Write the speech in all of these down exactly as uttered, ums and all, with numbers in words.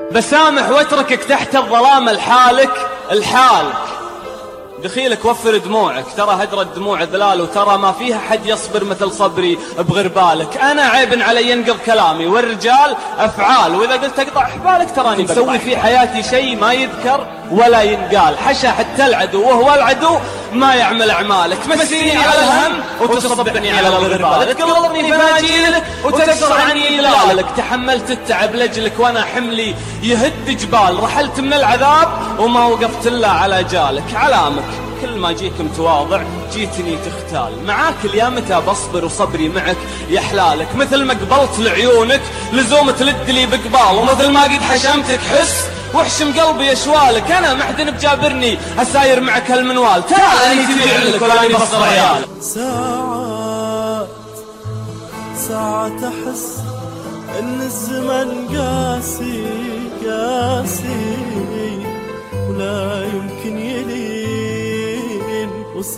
بسامح واتركك تحت الظلام الحالك الحالك. دخيلك وفر دموعك، ترى هدر الدموع ذلال، وترى ما فيها حد يصبر مثل صبري بغربالك. أنا عيب علي ينقض كلامي، والرجال أفعال، وإذا قلت أقطع حبالك تراني مسوي في حياتي شيء ما يذكر ولا ينقال. حشا حتى العدو وهو العدو ما يعمل أعمالك. تمسيني على الهم وتصبعني على الغربال، تقلبني فناجيلك وتكسر عني دلالك. تحملت التعب لجلك وأنا حملي يهد جبال، رحلت من العذاب وما وقفت إلا على جالك. علامك كل ما جيك متواضع جيتني تختال، معاك اليا متى بصبر وصبري معك يحلالك. مثل ما قبلت لعيونك لزوم تلد لي بقبال، ومثل ما قد حشمتك حس واحشم قلبي اشوالك. انا محدن بجابرني اساير معك هالمنوال، تعال اني تبيع لك ولا اني بصر عيال. ساعات ساعات احس ان الزمن قاسي قاسي ولا يمكن يلين،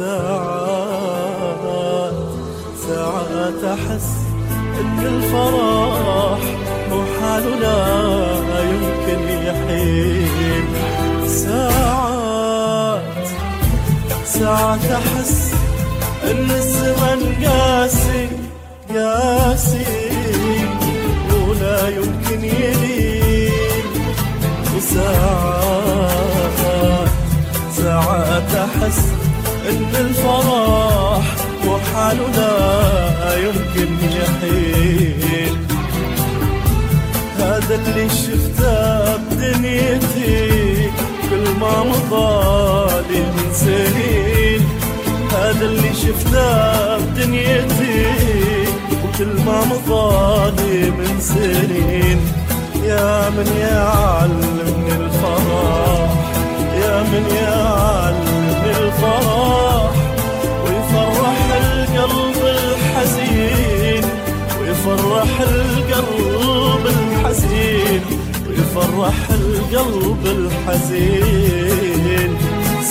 وساعات ساعات احس ان الفرح مو حاله لا يمكن يحين. ساعات ساعات احس ان الزمن قاسي قاسي ولا يمكن يلين، وساعات ساعات احس ان الفرح وحاله لا يمكن يحين. هذا اللي شفته بدنيتي كل ما مضالي من سنين، هذا اللي شفته بدنيتي وكل ما مضالي من سنين. يا من يعلمني الفرح، يا من يعلمني الفرح، ويفرح القلب الحزين، ويفرح القلب الحزين، ويفرح القلب الحزين.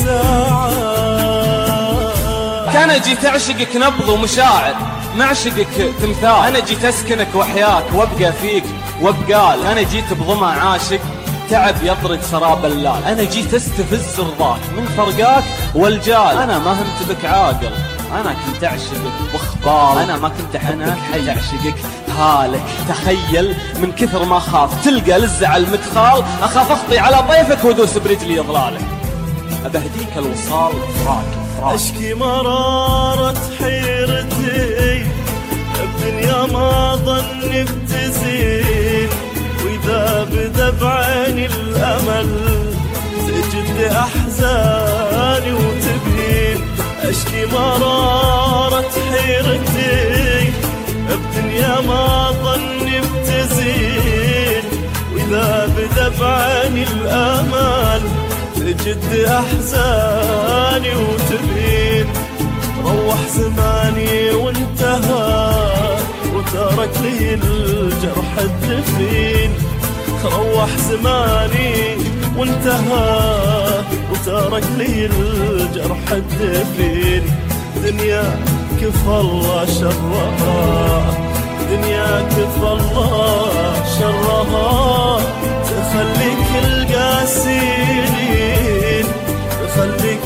ساعات أنا جيت أعشقك نبض ومشاعر، معشقك تمثال. أنا جيت أسكنك وحياك وأبقى فيك وأبقال. أنا جيت بضمع عاشق تعب يطرد سراب اللال. أنا جيت أستفز رضاك من فرقاك والجال. أنا ما همت بك عاقل، أنا كنت أعشقك بخبال. أنا ما كنت أحبك حي أعشقك هالك. تخيل من كثر ما خاف تلقى للزعل مدخال، أخاف أخطي على ضيفك وأدوس برجلي إضلالك. أبهديك الوصال فراق فراق. أشكي مرارة حيرتي الدنيا ما ظني بتزين، وإذا بدا بعيني الأمل تجد أحزاني وتبين. أشكي مرارة حيرتي الدنيا ما ظني بتزين، وإذا بدا بعيني الأمل تجد أحزاني وتبين. روح زماني وانتهى وترك لي الجرح الدفين، روح زماني وانتهى وترك لي الجرح الدفين. دنيا كفى الله شرها، دنيا كفى الله شرها، تخليك القاسيين، تخليك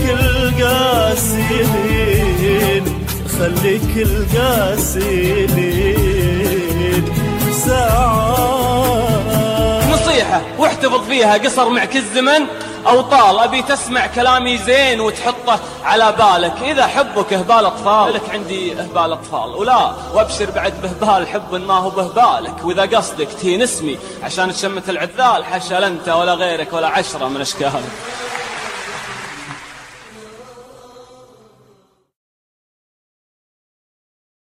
القاسيين، تخليك القاسيين. ساعات نصيحة واحتفظ فيها، قصر معك الزمن أو طال. أبي تسمع كلامي زين وتحطه على بالك. إذا حبك إهبال أطفال لك عندي إهبال أطفال، ولا وابشر بعد بهبال حب ما هو بهبالك. وإذا قصدك تهين اسمي عشان تشمت العذال، حاشا لا أنت ولا غيرك ولا عشرة من أشكالك.